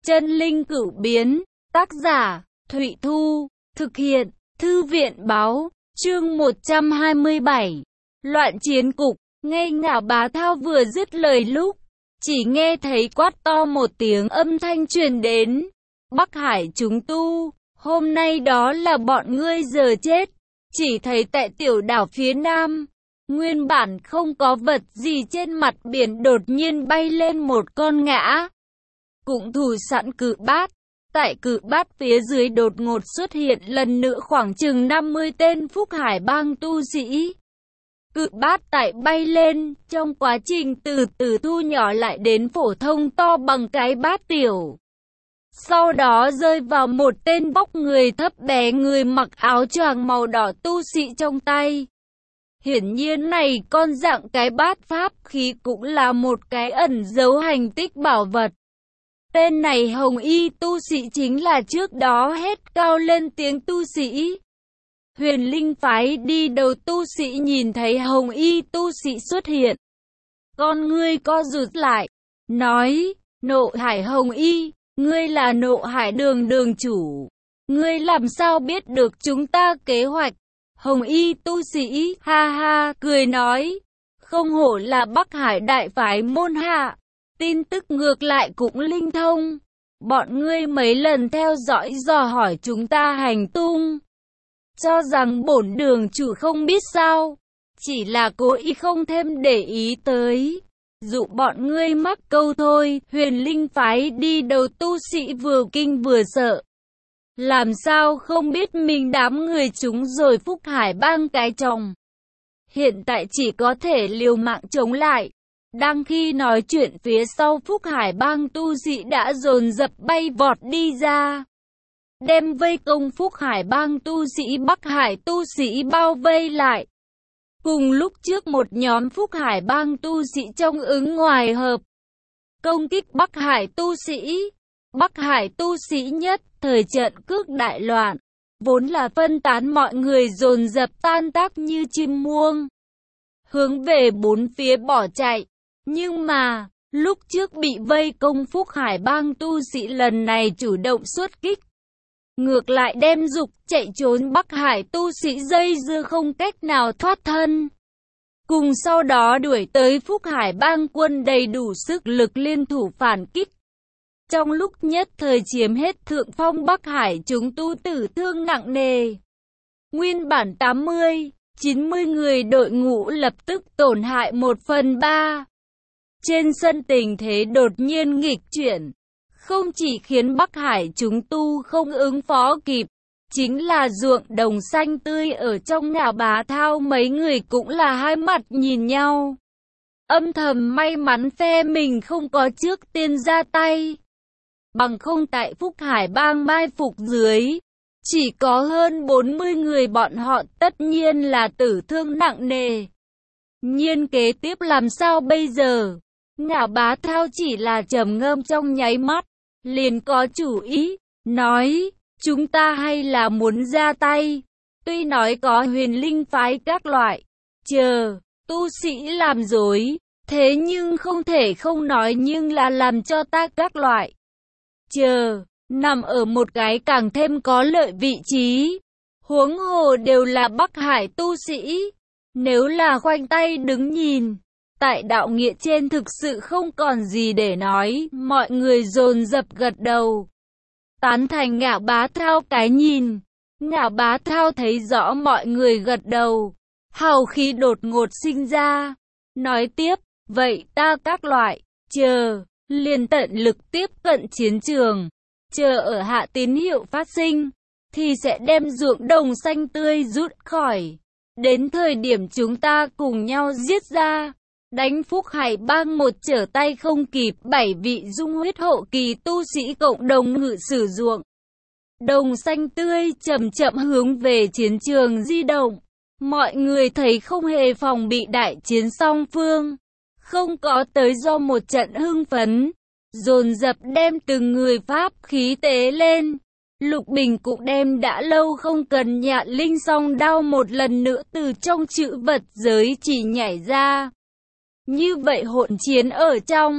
Chân linh cửu biến, tác giả, Thụy Thu, thực hiện, Thư viện báo, chương 127. Loạn chiến cục, ngay Ngạo Bá Thao vừa dứt lời lúc, chỉ nghe thấy quát to một tiếng âm thanh truyền đến. Bắc Hải chúng tu, hôm nay đó là bọn ngươi giờ chết. Chỉ thấy tại tiểu đảo phía nam, nguyên bản không có vật gì trên mặt biển đột nhiên bay lên một con ngã. Cũng thủ sẵn cự bát. Tại cự bát phía dưới đột ngột xuất hiện lần nữa khoảng chừng 50 tên Phúc Hải bang tu sĩ. Cự bát tại bay lên, trong quá trình từ từ thu nhỏ lại đến phổ thông to bằng cái bát tiểu. Sau đó rơi vào một tên vóc người thấp bé người mặc áo choàng màu đỏ tu sĩ trong tay. Hiển nhiên này con dạng cái bát pháp khí cũng là một cái ẩn dấu hành tích bảo vật. Tên này Hồng Y tu sĩ chính là trước đó hét cao lên tiếng tu sĩ. Huyền Linh phái đi đầu tu sĩ nhìn thấy Hồng Y tu sĩ xuất hiện. Con ngươi co rụt lại, nói, Nộ Hải Hồng Y, ngươi là Nộ Hải đường chủ. Ngươi làm sao biết được chúng ta kế hoạch? Hồng Y tu sĩ, ha ha, cười nói, không hổ là Bắc Hải đại phái môn hạ. Tin tức ngược lại cũng linh thông. Bọn ngươi mấy lần theo dõi dò hỏi chúng ta hành tung. Cho rằng bổn đường chủ không biết sao. Chỉ là cố ý không thêm để ý tới. Dụ bọn ngươi mắc câu thôi. Huyền Linh phái đi đầu tu sĩ vừa kinh vừa sợ. Làm sao không biết mình đám người chúng rồi Phúc Hải bang cái chồng. Hiện tại chỉ có thể liều mạng chống lại. Đang khi nói chuyện phía sau Phúc Hải bang tu sĩ đã dồn dập bay vọt đi ra. Đem vây công Phúc Hải bang tu sĩ Bắc Hải tu sĩ bao vây lại. Cùng lúc trước một nhóm Phúc Hải bang tu sĩ trong ứng ngoài hợp. Công kích Bắc Hải tu sĩ. Bắc Hải tu sĩ nhất thời trận cước đại loạn. Vốn là phân tán mọi người dồn dập tan tác như chim muông. Hướng về bốn phía bỏ chạy. Nhưng mà, lúc trước bị vây công Phúc Hải bang tu sĩ lần này chủ động xuất kích. Ngược lại đem dục chạy trốn Bắc Hải tu sĩ dây dưa không cách nào thoát thân. Cùng sau đó đuổi tới Phúc Hải bang quân đầy đủ sức lực liên thủ phản kích. Trong lúc nhất thời chiếm hết thượng phong Bắc Hải chúng tu tử thương nặng nề. Nguyên bản 80, 90 người đội ngũ lập tức tổn hại 1/3. Trên sân tình thế đột nhiên nghịch chuyển, không chỉ khiến Bắc Hải chúng tu không ứng phó kịp, chính là ruộng đồng xanh tươi ở trong Ngạo Bá Thao mấy người cũng là hai mặt nhìn nhau. Âm thầm may mắn phe mình không có trước tiên ra tay. Bằng không tại Phúc Hải bang mai phục dưới, chỉ có hơn 40 người bọn họ tất nhiên là tử thương nặng nề. Nhiên kế tiếp làm sao bây giờ? Ngạo Bá Thao chỉ là trầm ngâm trong nháy mắt, liền có chủ ý, nói, chúng ta hay là muốn ra tay. Tuy nói có Huyền Linh phái các loại, chờ, tu sĩ làm dối, thế nhưng không thể không nói nhưng là làm cho ta các loại. Chờ, nằm ở một cái càng thêm có lợi vị trí. Huống hồ đều là Bắc Hải tu sĩ. Nếu là khoanh tay đứng nhìn, tại đạo nghĩa trên thực sự không còn gì để nói, mọi người dồn dập gật đầu. Tán thành Ngạo Bá Thao cái nhìn. Ngạo Bá Thao thấy rõ mọi người gật đầu. Hào khí đột ngột sinh ra. Nói tiếp, vậy ta các loại, chờ, liền tận lực tiếp cận chiến trường. Chờ ở hạ tín hiệu phát sinh, thì sẽ đem ruộng đồng xanh tươi rút khỏi. Đến thời điểm chúng ta cùng nhau giết ra. Đánh Phúc Hải bang một trở tay không kịp 7 vị dung huyết hộ kỳ tu sĩ cộng đồng ngự sử ruộng. Đồng xanh tươi chậm chậm hướng về chiến trường di động. Mọi người thấy không hề phòng bị đại chiến song phương. Không có tới do một trận hưng phấn. Dồn dập đem từng người pháp khí tế lên. Lục Bình cũng đem đã lâu không cần nhạn linh song đao một lần nữa từ trong chữ vật giới chỉ nhảy ra. Như vậy hỗn chiến ở trong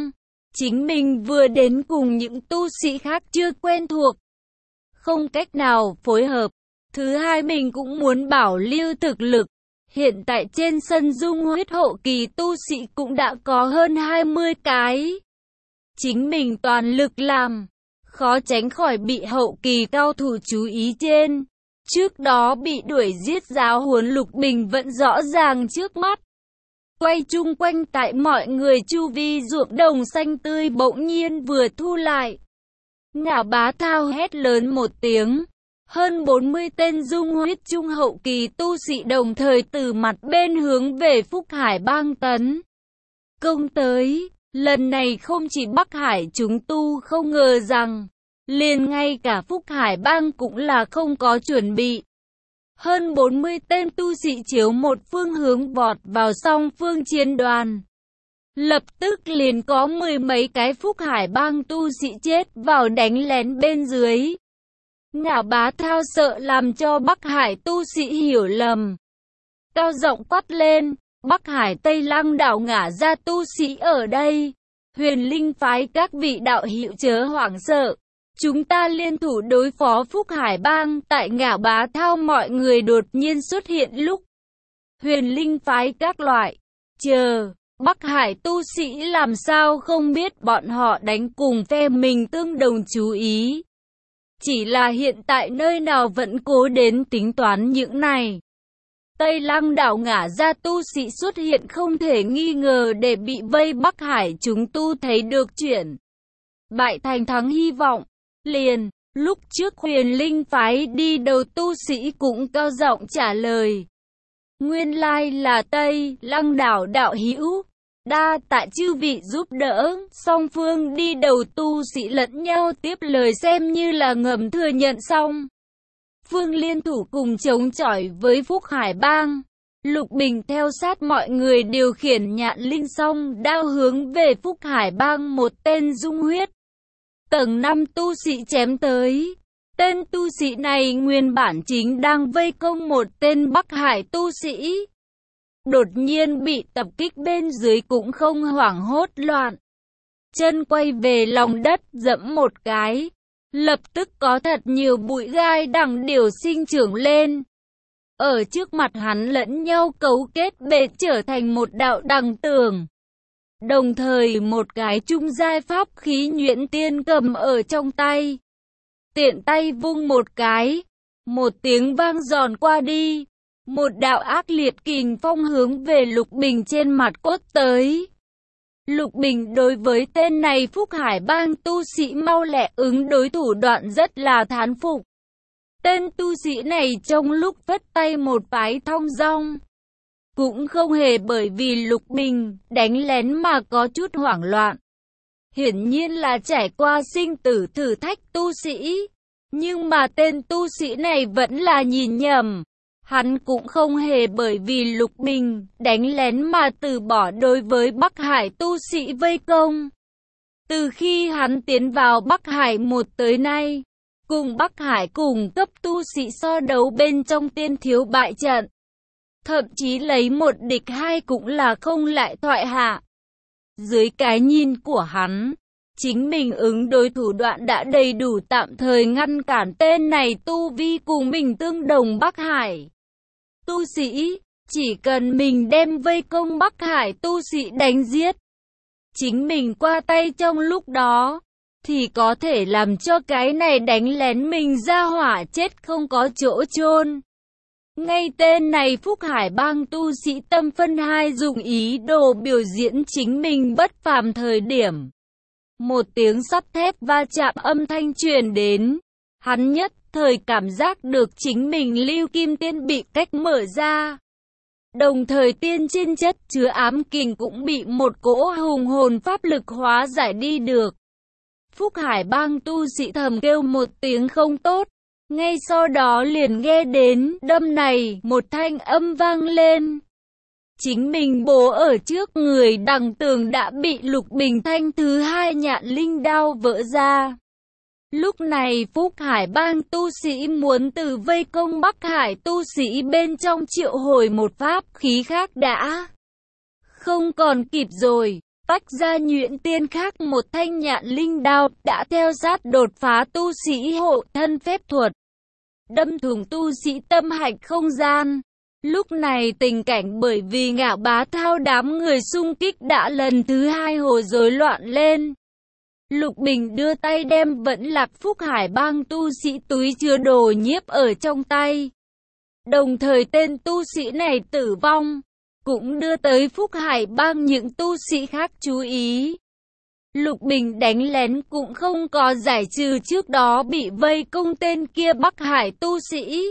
Chính mình vừa đến cùng những tu sĩ khác chưa quen thuộc, không cách nào phối hợp. Thứ hai, mình cũng muốn bảo lưu thực lực. Hiện tại trên sân dung huyết hậu kỳ tu sĩ cũng đã có hơn 20 cái. Chính mình toàn lực làm, khó tránh khỏi bị hậu kỳ cao thủ chú ý trên. Trước đó bị đuổi giết giáo huấn Lục Bình vẫn rõ ràng trước mắt. Quay chung quanh tại mọi người chu vi ruộng đồng xanh tươi bỗng nhiên vừa thu lại. Ngạo Bá Thao hét lớn một tiếng. Hơn 40 tên dung huyết trung hậu kỳ tu sĩ đồng thời từ mặt bên hướng về Phúc Hải Bang tấn công tới. Lần này không chỉ Bắc Hải chúng tu không ngờ rằng, liền ngay cả Phúc Hải Bang cũng là không có chuẩn bị. Hơn 40 tên tu sĩ chiếu một phương hướng vọt vào song phương chiến đoàn. Lập tức liền có mười mấy cái Phúc Hải Bang tu sĩ chết vào đánh lén bên dưới. Ngạo Bá Thao sợ làm cho Bắc Hải tu sĩ hiểu lầm, cao giọng quát lên, Bắc Hải Tây Lăng đảo ngả ra tu sĩ ở đây, Huyền Linh phái các vị đạo hữu chớ hoảng sợ, chúng ta liên thủ đối phó Phúc Hải Bang. Tại Ngạo Bá Thao mọi người đột nhiên xuất hiện lúc, Huyền Linh phái các loại, chờ, Bắc Hải tu sĩ làm sao không biết bọn họ đánh cùng phe mình tương đồng chú ý. Chỉ là hiện tại nơi nào vẫn cố đến tính toán những này. Tây Lăng đảo ngả ra tu sĩ xuất hiện không thể nghi ngờ để bị vây Bắc Hải chúng tu thấy được chuyện bại thành thắng hy vọng. Liền, lúc trước Huyền Linh phái đi đầu tu sĩ cũng cao giọng trả lời. Nguyên lai là Tây Lăng đảo đạo hữu. Đa tạ chư vị giúp đỡ, song phương đi đầu tu sĩ lẫn nhau tiếp lời xem như là ngầm thừa nhận xong. Phương liên thủ cùng chống chọi với Phúc Hải Bang. Lục Bình theo sát mọi người điều khiển Nhạn Linh song đao hướng về Phúc Hải Bang một tên dung huyết tầng 5 tu sĩ chém tới. Tên tu sĩ này nguyên bản chính đang vây công một tên Bắc Hải tu sĩ. Đột nhiên bị tập kích bên dưới cũng không hoảng hốt loạn. Chân quay về lòng đất dẫm một cái. Lập tức có thật nhiều bụi gai đằng điểu sinh trưởng lên. Ở trước mặt hắn lẫn nhau cấu kết bệ trở thành một đạo đằng tường. Đồng thời một cái trung giai pháp khí nhuyễn tiên cầm ở trong tay. Tiện tay vung một cái. Một tiếng vang giòn qua đi. Một đạo ác liệt kình phong hướng về Lục Bình trên mặt quất tới. Lục Bình đối với tên này Phúc Hải Bang tu sĩ mau lẹ ứng đối thủ đoạn rất là thán phục. Tên tu sĩ này trong lúc vất tay một phái thong dong, cũng không hề bởi vì Lục Bình đánh lén mà có chút hoảng loạn. Hiển nhiên là trải qua sinh tử thử thách tu sĩ. Nhưng mà tên tu sĩ này vẫn là nhìn nhầm. Hắn cũng không hề bởi vì Lục Bình đánh lén mà từ bỏ đối với Bắc Hải tu sĩ vây công. Từ khi hắn tiến vào Bắc Hải một tới nay, cùng Bắc Hải cùng cấp tu sĩ so đấu bên trong tiên thiếu bại trận. Thậm chí lấy một địch hai cũng là không lại thoại hạ. Dưới cái nhìn của hắn, chính mình ứng đối thủ đoạn đã đầy đủ tạm thời ngăn cản tên này tu vi cùng mình tương đồng Bắc Hải tu sĩ, chỉ cần mình đem vây công Bắc Hải tu sĩ đánh giết, chính mình qua tay trong lúc đó, thì có thể làm cho cái này đánh lén mình ra hỏa chết không có chỗ chôn. Ngay tên này Phúc Hải Bang tu sĩ tâm phân hai dùng ý đồ biểu diễn chính mình bất phàm thời điểm. Một tiếng sắt thép va chạm âm thanh truyền đến, hắn nhất thời cảm giác được chính mình lưu kim tiên bị cách mở ra. Đồng thời tiên trên chất chứa ám kình cũng bị một cỗ hùng hồn pháp lực hóa giải đi được. Phúc Hải Bang tu sĩ thầm kêu một tiếng không tốt. Ngay sau đó liền nghe đến đâm này một thanh âm vang lên. Chính mình bố ở trước người đằng tường đã bị Lục Bình thanh thứ hai Nhạn Linh đao vỡ ra. Lúc này Phúc Hải Bang tu sĩ muốn từ vây công Bắc Hải tu sĩ bên trong triệu hồi một pháp khí khác đã không còn kịp rồi. Tách ra nhuyễn tiên khác một thanh nhạn linh đao đã theo sát đột phá tu sĩ hộ thân phép thuật, đâm thủng tu sĩ tâm hạch không gian. Lúc này tình cảnh bởi vì Ngạo Bá Thao đám người xung kích đã lần thứ hai hồ rối loạn lên. Lục Bình đưa tay đem vẫn Lạc Phúc Hải bang tu sĩ túi chứa đồ nhiếp ở trong tay. Đồng thời tên tu sĩ này tử vong, cũng đưa tới Phúc Hải bang những tu sĩ khác chú ý. Lục Bình đánh lén cũng không có giải trừ trước đó bị vây công tên kia Bắc Hải tu sĩ.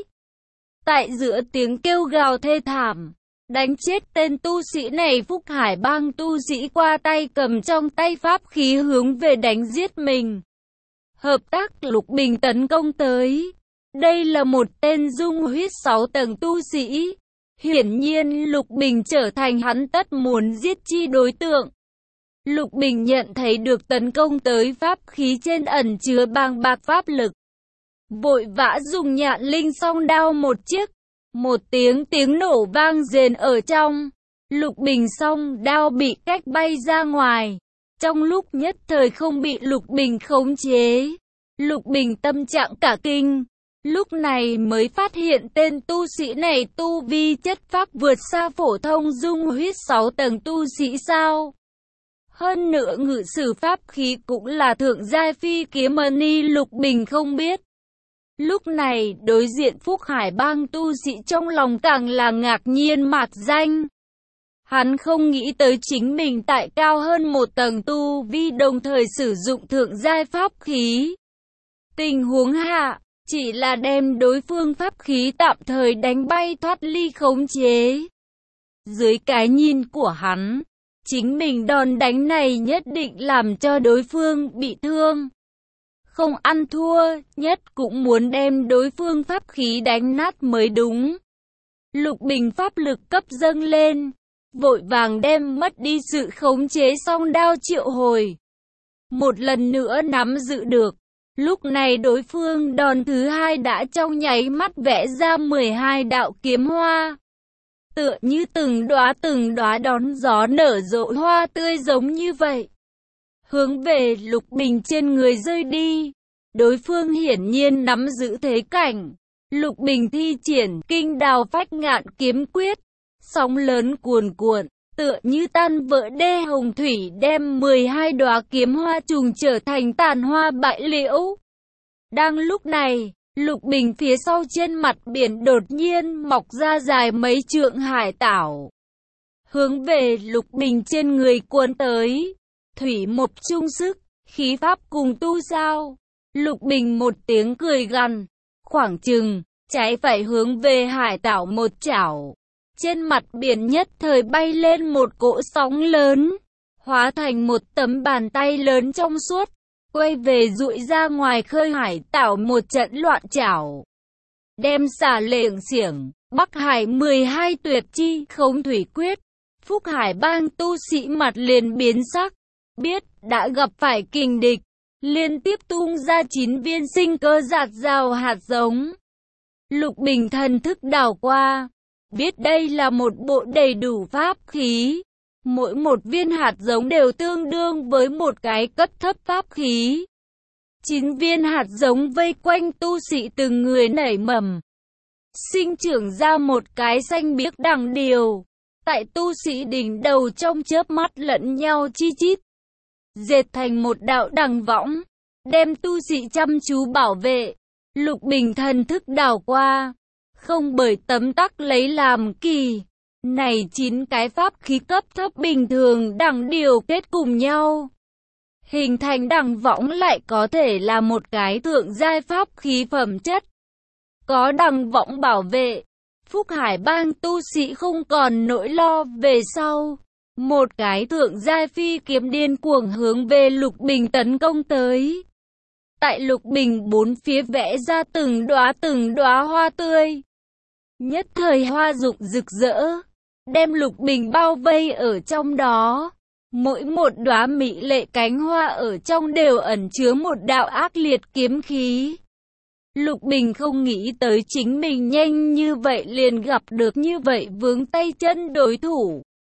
Tại giữa tiếng kêu gào thê thảm, đánh chết tên tu sĩ này, Phúc Hải bang tu sĩ qua tay cầm trong tay pháp khí hướng về đánh giết mình. Hợp tác Lục Bình tấn công tới. Đây là một tên dung huyết 6 tầng tu sĩ. Hiển nhiên Lục Bình trở thành hắn tất muốn giết chi đối tượng. Lục Bình nhận thấy được tấn công tới pháp khí trên ẩn chứa bàng bạc pháp lực. Vội vã dùng nhạn linh song đao một chiếc. Một tiếng nổ vang rền ở trong. Lục Bình song đao bị cách bay ra ngoài. Trong lúc nhất thời không bị Lục Bình khống chế. Lục Bình tâm trạng cả kinh. Lúc này mới phát hiện tên tu sĩ này tu vi chất phác vượt xa phổ thông dung huyết 6 tầng tu sĩ sao. Hơn nữa ngự sử pháp khí cũng là thượng giai phi kiếm mani. Lục Bình không biết. Lúc này đối diện Phúc Hải bang tu sĩ trong lòng càng là ngạc nhiên mạc danh. Hắn không nghĩ tới chính mình tại cao hơn một tầng tu vi đồng thời sử dụng thượng giai pháp khí. Tình huống hạ, chỉ là đem đối phương pháp khí tạm thời đánh bay thoát ly khống chế. Dưới cái nhìn của hắn, chính mình đòn đánh này nhất định làm cho đối phương bị thương. Không ăn thua, nhất cũng muốn đem đối phương pháp khí đánh nát mới đúng. Lục Bình pháp lực cấp dâng lên, vội vàng đem mất đi sự khống chế song đao triệu hồi. Một lần nữa nắm giữ được. Lúc này đối phương đòn thứ hai đã trong nháy mắt vẽ ra 12 đạo kiếm hoa. Tựa như từng đóa đón gió nở rộ hoa tươi giống như vậy. Hướng về Lục Bình trên người rơi đi. Đối phương hiển nhiên nắm giữ thế cảnh. Lục Bình thi triển Kinh Đào Phách Ngạn kiếm quyết. Sóng lớn cuồn cuộn, tựa như tan vỡ đê hồng thủy đem 12 đóa kiếm hoa trùng trở thành tàn hoa bại liễu. Đang lúc này, Lục Bình phía sau trên mặt biển đột nhiên mọc ra dài mấy trượng hải tảo. Hướng về Lục Bình trên người cuốn tới. Thủy một chung sức, khí pháp cùng tu sao. Lục Bình một tiếng cười gằn, khoảng chừng, trái phải hướng về hải tảo một chảo. Trên mặt biển nhất thời bay lên một cỗ sóng lớn, hóa thành một tấm bàn tay lớn trong suốt, quay về dụi ra ngoài khơi hải tảo một trận loạn chảo. Đem xả lệnh xiểng, Bắc Hải 12 tuyệt chi khống thủy quyết. Phúc Hải bang tu sĩ mặt liền biến sắc, biết đã gặp phải kình địch, liên tiếp tung ra 9 viên sinh cơ giạt rào hạt giống. Lục Bình thần thức đảo qua, biết đây là một bộ đầy đủ pháp khí. Mỗi một viên hạt giống đều tương đương với một cái cấp thấp pháp khí. 9 viên hạt giống vây quanh tu sĩ từng người nảy mầm, sinh trưởng ra một cái xanh biếc đằng điều. Tại tu sĩ đỉnh đầu trong chớp mắt lẫn nhau chi chít, dệt thành một đạo đằng võng, đem tu sĩ chăm chú bảo vệ. Lục Bình thần thức đảo qua, không bởi tấm tắc lấy làm kỳ. Này 9 cái pháp khí cấp thấp bình thường đằng điều kết cùng nhau, hình thành đằng võng lại có thể là một cái thượng giai pháp khí phẩm chất. Có đằng võng bảo vệ, Phúc Hải bang tu sĩ không còn nỗi lo về sau. Một cái thượng giai phi kiếm điên cuồng hướng về Lục Bình tấn công tới. Tại Lục Bình bốn phía vẽ ra từng đóa hoa tươi. Nhất thời hoa rụng rực rỡ, đem Lục Bình bao vây ở trong đó. Mỗi một đóa mỹ lệ cánh hoa ở trong đều ẩn chứa một đạo ác liệt kiếm khí. Lục Bình không nghĩ tới chính mình nhanh như vậy liền gặp được như vậy vướng tay chân đối thủ.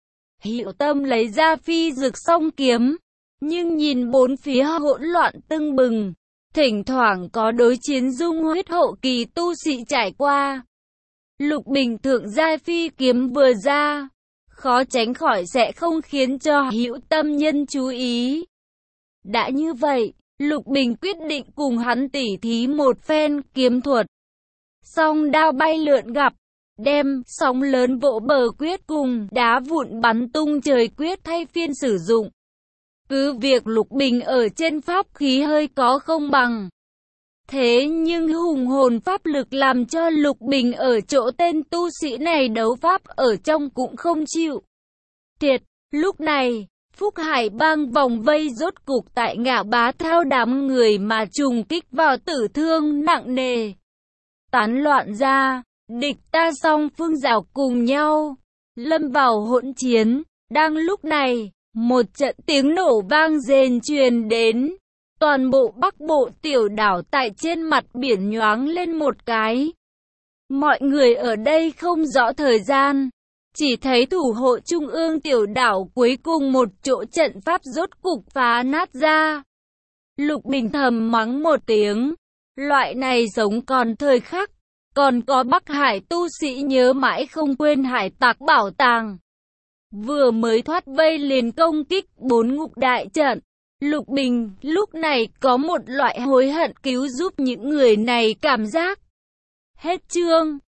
Hữu Tâm lấy ra phi dực song kiếm, nhưng nhìn bốn phía hỗn loạn tưng bừng, thỉnh thoảng có đối chiến dung huyết hậu kỳ tu sĩ trải qua. Lục bình thượng giai phi kiếm vừa ra, khó tránh khỏi sẽ không khiến cho Hữu Tâm nhân chú ý. Đã như vậy, Lục Bình quyết định cùng hắn tỉ thí một phen kiếm thuật. Song đao bay lượn gặp, đem sóng lớn vỗ bờ quyết cùng đá vụn bắn tung trời quyết thay phiên sử dụng. Cứ việc Lục Bình ở trên pháp khí hơi có không bằng. Thế nhưng hùng hồn pháp lực làm cho Lục Bình ở chỗ tên tu sĩ này đấu pháp ở trong cũng không chịu thiệt. Lúc này, Phúc Hải bang vòng vây rốt cục tại ngã Bá Thao đám người mà trùng kích vào tử thương nặng nề. Tán loạn ra, địch ta song phương giảo cùng nhau, lâm vào hỗn chiến. Đang lúc này, một trận tiếng nổ vang rền truyền đến. Toàn bộ Bắc Bộ tiểu đảo tại trên mặt biển nhoáng lên một cái. Mọi người ở đây không rõ thời gian, chỉ thấy thủ hộ trung ương tiểu đảo cuối cùng một chỗ trận pháp rốt cục phá nát ra. Lục Bình thầm mắng một tiếng, loại này giống còn thời khắc, còn có Bắc Hải tu sĩ nhớ mãi không quên hải tặc bảo tàng. Vừa mới thoát vây liền công kích 4 ngục đại trận. Lục Bình lúc này có một loại hối hận cứu giúp những người này cảm giác. Hết chương.